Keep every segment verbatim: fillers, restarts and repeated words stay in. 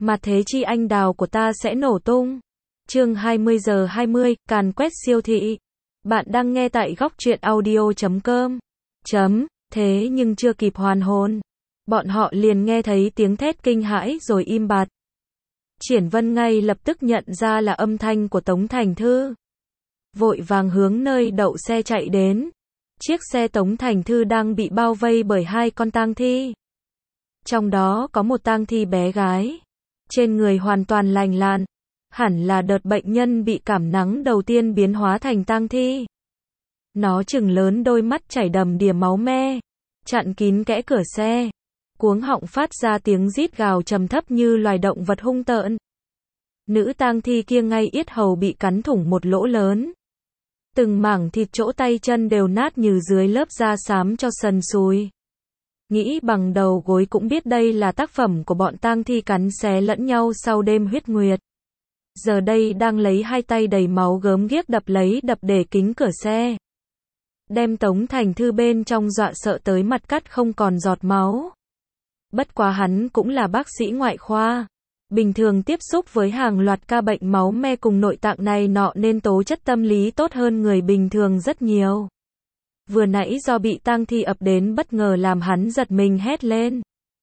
Mà thế chi anh đào của ta sẽ nổ tung. Chương hai mươi giờ hai mươi, càn quét siêu thị. Bạn đang nghe tại góc truyện audio chấm com. Chấm, thế nhưng chưa kịp hoàn hồn, bọn họ liền nghe thấy tiếng thét kinh hãi rồi im bặt. Triển Vân ngay lập tức nhận ra là âm thanh của Tống Thành Thư. Vội vàng hướng nơi đậu xe chạy đến. Chiếc xe Tống Thành Thư đang bị bao vây bởi hai con tang thi. Trong đó có một tang thi bé gái. Trên người hoàn toàn lành lặn. Hẳn là đợt bệnh nhân bị cảm nắng đầu tiên biến hóa thành tang thi. Nó trừng lớn đôi mắt chảy đầm đìa máu me. Chặn kín kẽ cửa xe. Cuống họng phát ra tiếng rít gào trầm thấp như loài động vật hung tợn. Nữ tang thi kia ngay yết hầu bị cắn thủng một lỗ lớn. Từng mảng thịt chỗ tay chân đều nát như dưới lớp da xám cho sần sùi. Nghĩ bằng đầu gối cũng biết đây là tác phẩm của bọn tang thi cắn xé lẫn nhau sau đêm huyết nguyệt. Giờ đây đang lấy hai tay đầy máu gớm ghiếc đập lấy đập để kính cửa xe. Đem Tống Thành Thư bên trong dọa sợ tới mặt cắt không còn giọt máu. Bất quá hắn cũng là bác sĩ ngoại khoa. Bình thường tiếp xúc với hàng loạt ca bệnh máu me cùng nội tạng này nọ nên tố chất tâm lý tốt hơn người bình thường rất nhiều. Vừa nãy do bị tang thi ập đến bất ngờ làm hắn giật mình hét lên.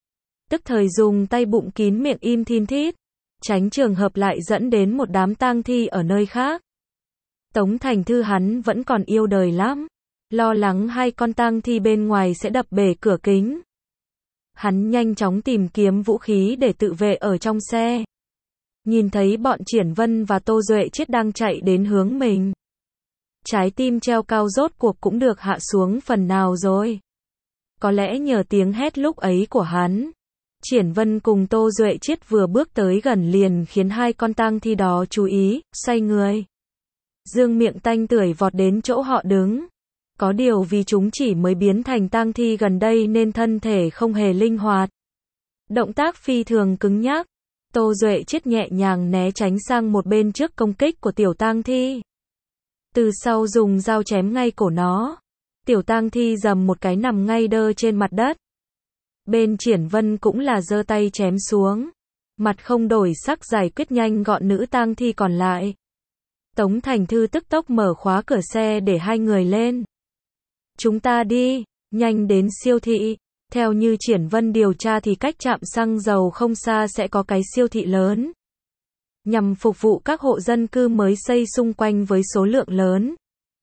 Tức thời dùng tay bụng kín miệng im thin thít. Tránh trường hợp lại dẫn đến một đám tang thi ở nơi khác. Tống Thành Thư hắn vẫn còn yêu đời lắm. Lo lắng hai con tang thi bên ngoài sẽ đập bể cửa kính. Hắn nhanh chóng tìm kiếm vũ khí để tự vệ ở trong xe. Nhìn thấy bọn Triển Vân và Tô Duệ Chiết đang chạy đến hướng mình. Trái tim treo cao rốt cuộc cũng được hạ xuống phần nào rồi. Có lẽ nhờ tiếng hét lúc ấy của hắn. Triển Vân cùng Tô Duệ Chiết vừa bước tới gần liền khiến hai con tang thi đó chú ý, xoay người. Dương miệng tanh tưởi vọt đến chỗ họ đứng. Có điều vì chúng chỉ mới biến thành tang thi gần đây nên thân thể không hề linh hoạt. Động tác phi thường cứng nhắc. Tô Duệ Chiết nhẹ nhàng né tránh sang một bên trước công kích của tiểu tang thi. Từ sau dùng dao chém ngay cổ nó. Tiểu tang thi giầm một cái nằm ngay đơ trên mặt đất. Bên Triển Vân cũng là giơ tay chém xuống. Mặt không đổi sắc giải quyết nhanh gọn nữ tang thi còn lại. Tống Thành Thư tức tốc mở khóa cửa xe để hai người lên. Chúng ta đi, nhanh đến siêu thị. Theo như Triển Vân điều tra thì cách trạm xăng dầu không xa sẽ có cái siêu thị lớn. Nhằm phục vụ các hộ dân cư mới xây xung quanh với số lượng lớn.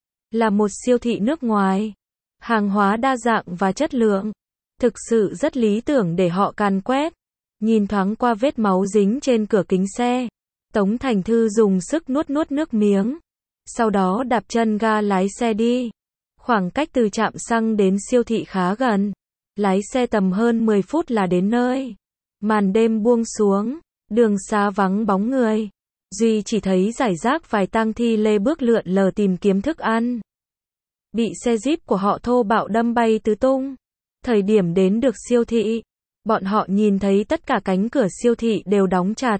Là một siêu thị nước ngoài. Hàng hóa đa dạng và chất lượng. Thực sự rất lý tưởng để họ càn quét. Nhìn thoáng qua vết máu dính trên cửa kính xe. Tống Thành Thư dùng sức nuốt nuốt nước miếng. Sau đó đạp chân ga lái xe đi. Khoảng cách từ trạm xăng đến siêu thị khá gần. Lái xe tầm hơn mười phút là đến nơi. Màn đêm buông xuống. Đường xá vắng bóng người. Duy chỉ thấy rải rác vài tang thi lê bước lượn lờ tìm kiếm thức ăn. Bị xe jeep của họ thô bạo đâm bay tứ tung. Thời điểm đến được siêu thị, bọn họ nhìn thấy tất cả cánh cửa siêu thị đều đóng chặt.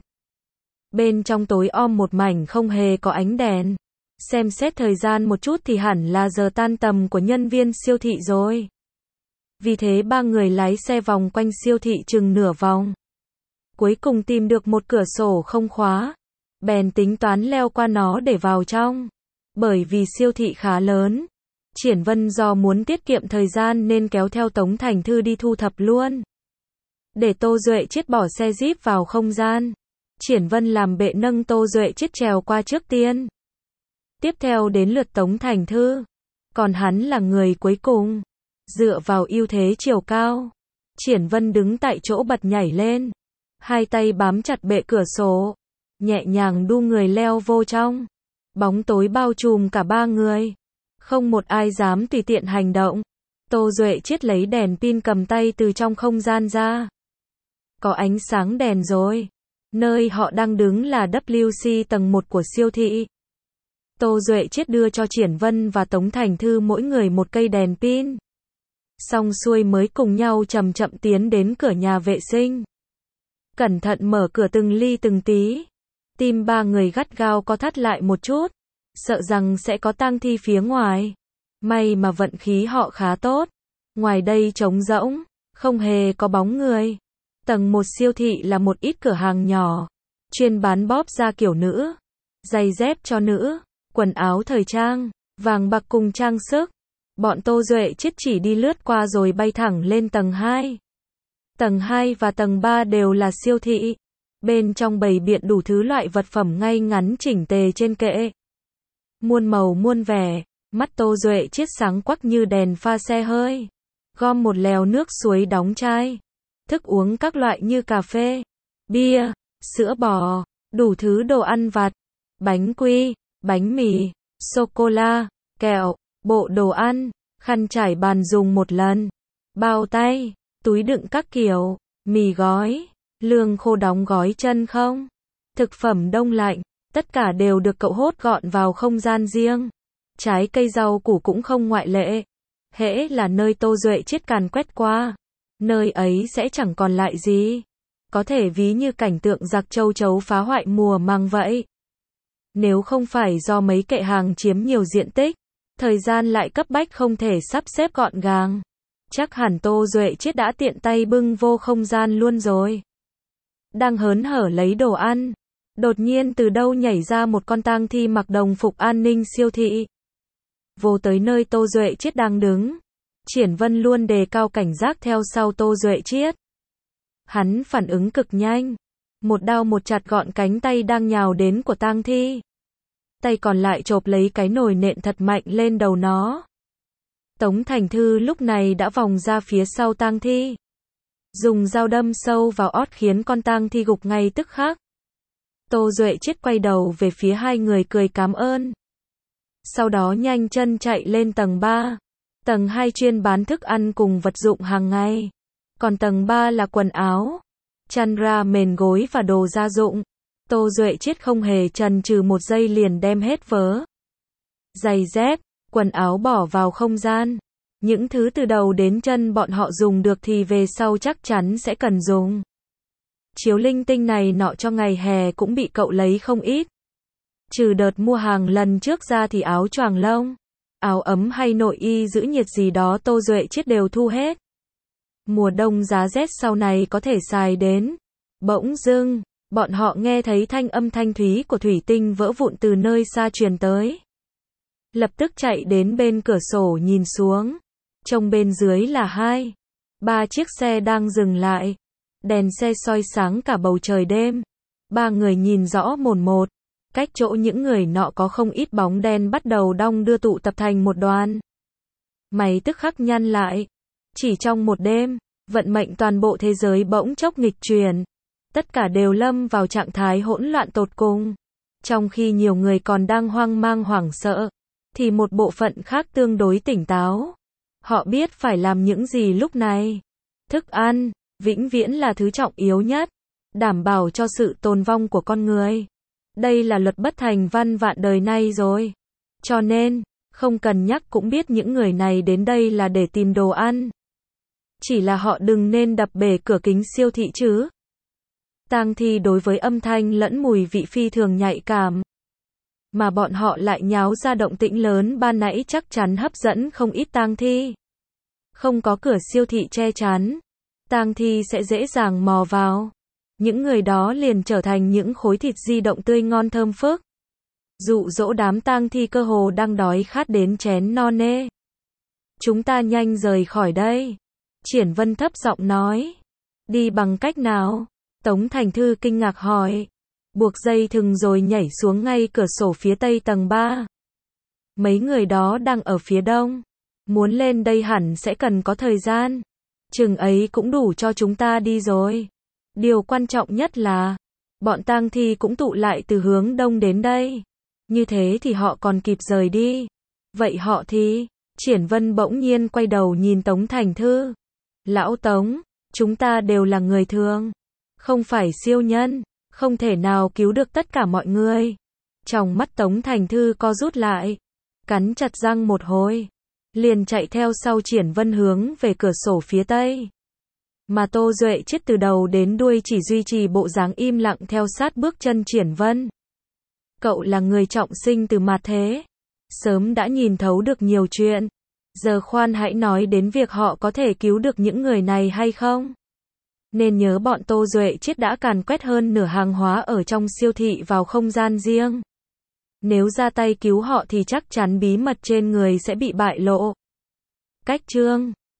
Bên trong tối om một mảnh không hề có ánh đèn. Xem xét thời gian một chút thì hẳn là giờ tan tầm của nhân viên siêu thị rồi. Vì thế ba người lái xe vòng quanh siêu thị chừng nửa vòng. Cuối cùng tìm được một cửa sổ không khóa. Bèn tính toán leo qua nó để vào trong. Bởi vì siêu thị khá lớn. Triển Vân do muốn tiết kiệm thời gian nên kéo theo Tống Thành Thư đi thu thập luôn. Để Tô Duệ Chiết bỏ xe jeep vào không gian. Triển Vân làm bệ nâng Tô Duệ Chiết trèo qua trước tiên. Tiếp theo đến lượt Tống Thành Thư. Còn hắn là người cuối cùng. Dựa vào ưu thế chiều cao. Triển Vân đứng tại chỗ bật nhảy lên. Hai tay bám chặt bệ cửa sổ. Nhẹ nhàng đu người leo vô trong. Bóng tối bao trùm cả ba người. Không một ai dám tùy tiện hành động. Tô Duệ Chiết lấy đèn pin cầm tay từ trong không gian ra. Có ánh sáng đèn rồi. Nơi họ đang đứng là W C tầng một của siêu thị. Tô Duệ Chiết đưa cho Triển Vân và Tống Thành Thư mỗi người một cây đèn pin. Xong xuôi mới cùng nhau chậm chậm tiến đến cửa nhà vệ sinh. Cẩn thận mở cửa từng ly từng tí. Tim ba người gắt gao co thắt lại một chút. Sợ rằng sẽ có tang thi phía ngoài. May mà vận khí họ khá tốt. Ngoài đây trống rỗng, không hề có bóng người. Tầng một siêu thị là một ít cửa hàng nhỏ, chuyên bán bóp da kiểu nữ, giày dép cho nữ, quần áo thời trang, vàng bạc cùng trang sức. Bọn Tô Duệ Chiết chỉ đi lướt qua rồi bay thẳng lên tầng hai. Tầng hai và tầng ba đều là siêu thị. Bên trong bày biện đủ thứ loại vật phẩm ngay ngắn chỉnh tề trên kệ. Muôn màu muôn vẻ, mắt Tô Duệ Chiết sáng quắc như đèn pha xe hơi. Gom một lèo nước suối đóng chai. Thức uống các loại như cà phê, bia, sữa bò, đủ thứ đồ ăn vặt, bánh quy, bánh mì, sô-cô-la, kẹo, bộ đồ ăn, khăn trải bàn dùng một lần, bao tay, túi đựng các kiểu, mì gói, lương khô đóng gói chân không, thực phẩm đông lạnh, tất cả đều được cậu hốt gọn vào không gian riêng. Trái cây rau củ cũng không ngoại lệ. Hễ là nơi Tô Duệ Chiết càn quét qua, nơi ấy sẽ chẳng còn lại gì. Có thể ví như cảnh tượng giặc châu chấu phá hoại mùa màng vậy. Nếu không phải do mấy kệ hàng chiếm nhiều diện tích, thời gian lại cấp bách không thể sắp xếp gọn gàng, chắc hẳn Tô Duệ Chiết đã tiện tay bưng vô không gian luôn rồi. Đang hớn hở lấy đồ ăn, đột nhiên từ đâu nhảy ra một con tang thi mặc đồng phục an ninh siêu thị. Vô tới nơi Tô Duệ Chiết đang đứng. Triển Vân luôn đề cao cảnh giác theo sau Tô Duệ Chiết. Hắn phản ứng cực nhanh. Một đao một chặt gọn cánh tay đang nhào đến của tang thi. Tay còn lại chộp lấy cái nồi nện thật mạnh lên đầu nó. Tống Thành Thư lúc này đã vòng ra phía sau tang thi. Dùng dao đâm sâu vào ót khiến con tang thi gục ngay tức khắc. Tô Duệ Chiết quay đầu về phía hai người cười cảm ơn. Sau đó nhanh chân chạy lên tầng ba. Tầng hai chuyên bán thức ăn cùng vật dụng hàng ngày. Còn tầng ba là quần áo, chăn ra mền gối và đồ gia dụng. Tô Duệ Chiết không hề chần chừ một giây liền đem hết vớ, giày dép, quần áo bỏ vào không gian. Những thứ từ đầu đến chân bọn họ dùng được thì về sau chắc chắn sẽ cần dùng. Chiếu linh tinh này nọ cho ngày hè cũng bị cậu lấy không ít. Trừ đợt mua hàng lần trước ra thì áo choàng lông, áo ấm hay nội y giữ nhiệt gì đó Tô Duệ Chiết đều thu hết. Mùa đông giá rét sau này có thể xài đến. Bỗng dưng, bọn họ nghe thấy thanh âm thanh thúy của thủy tinh vỡ vụn từ nơi xa truyền tới. Lập tức chạy đến bên cửa sổ nhìn xuống. Trông bên dưới là hai, ba chiếc xe đang dừng lại. Đèn xe soi sáng cả bầu trời đêm. Ba người nhìn rõ mồn một. Cách chỗ những người nọ có không ít bóng đen bắt đầu đong đưa tụ tập thành một đoàn. Mày tức khắc nhăn lại. Chỉ trong một đêm, vận mệnh toàn bộ thế giới bỗng chốc nghịch chuyển. Tất cả đều lâm vào trạng thái hỗn loạn tột cùng. Trong khi nhiều người còn đang hoang mang hoảng sợ, thì một bộ phận khác tương đối tỉnh táo. Họ biết phải làm những gì lúc này. Thức ăn, vĩnh viễn là thứ trọng yếu nhất, đảm bảo cho sự tồn vong của con người. Đây là luật bất thành văn vạn đời nay rồi. Cho nên, không cần nhắc cũng biết những người này đến đây là để tìm đồ ăn. Chỉ là họ đừng nên đập bể cửa kính siêu thị chứ. Tang thi đối với âm thanh lẫn mùi vị phi thường nhạy cảm. Mà bọn họ lại nháo ra động tĩnh lớn ban nãy chắc chắn hấp dẫn không ít tang thi. Không có cửa siêu thị che chắn, tang thi sẽ dễ dàng mò vào. Những người đó liền trở thành những khối thịt di động tươi ngon thơm phức. Dụ dỗ đám tang thi cơ hồ đang đói khát đến chén no nê. Chúng ta nhanh rời khỏi đây. Triển Vân thấp giọng nói. Đi bằng cách nào? Tống Thành Thư kinh ngạc hỏi. Buộc dây thừng rồi nhảy xuống ngay cửa sổ phía tây tầng ba. Mấy người đó đang ở phía đông. Muốn lên đây hẳn sẽ cần có thời gian. Chừng ấy cũng đủ cho chúng ta đi rồi. Điều quan trọng nhất là, bọn tang thi cũng tụ lại từ hướng đông đến đây. Như thế thì họ còn kịp rời đi. Vậy họ thì, Triển Vân bỗng nhiên quay đầu nhìn Tống Thành Thư. Lão Tống, chúng ta đều là người thường, không phải siêu nhân, không thể nào cứu được tất cả mọi người. Trong mắt Tống Thành Thư co rút lại, cắn chặt răng một hồi, liền chạy theo sau Triển Vân hướng về cửa sổ phía tây. Mà Tô Duệ Chiết từ đầu đến đuôi chỉ duy trì bộ dáng im lặng theo sát bước chân Triển Vân. Cậu là người trọng sinh từ mạt thế, sớm đã nhìn thấu được nhiều chuyện. Giờ khoan hãy nói đến việc họ có thể cứu được những người này hay không. Nên nhớ bọn Tô Duệ Chiết đã càn quét hơn nửa hàng hóa ở trong siêu thị vào không gian riêng. Nếu ra tay cứu họ thì chắc chắn bí mật trên người sẽ bị bại lộ. Cách chương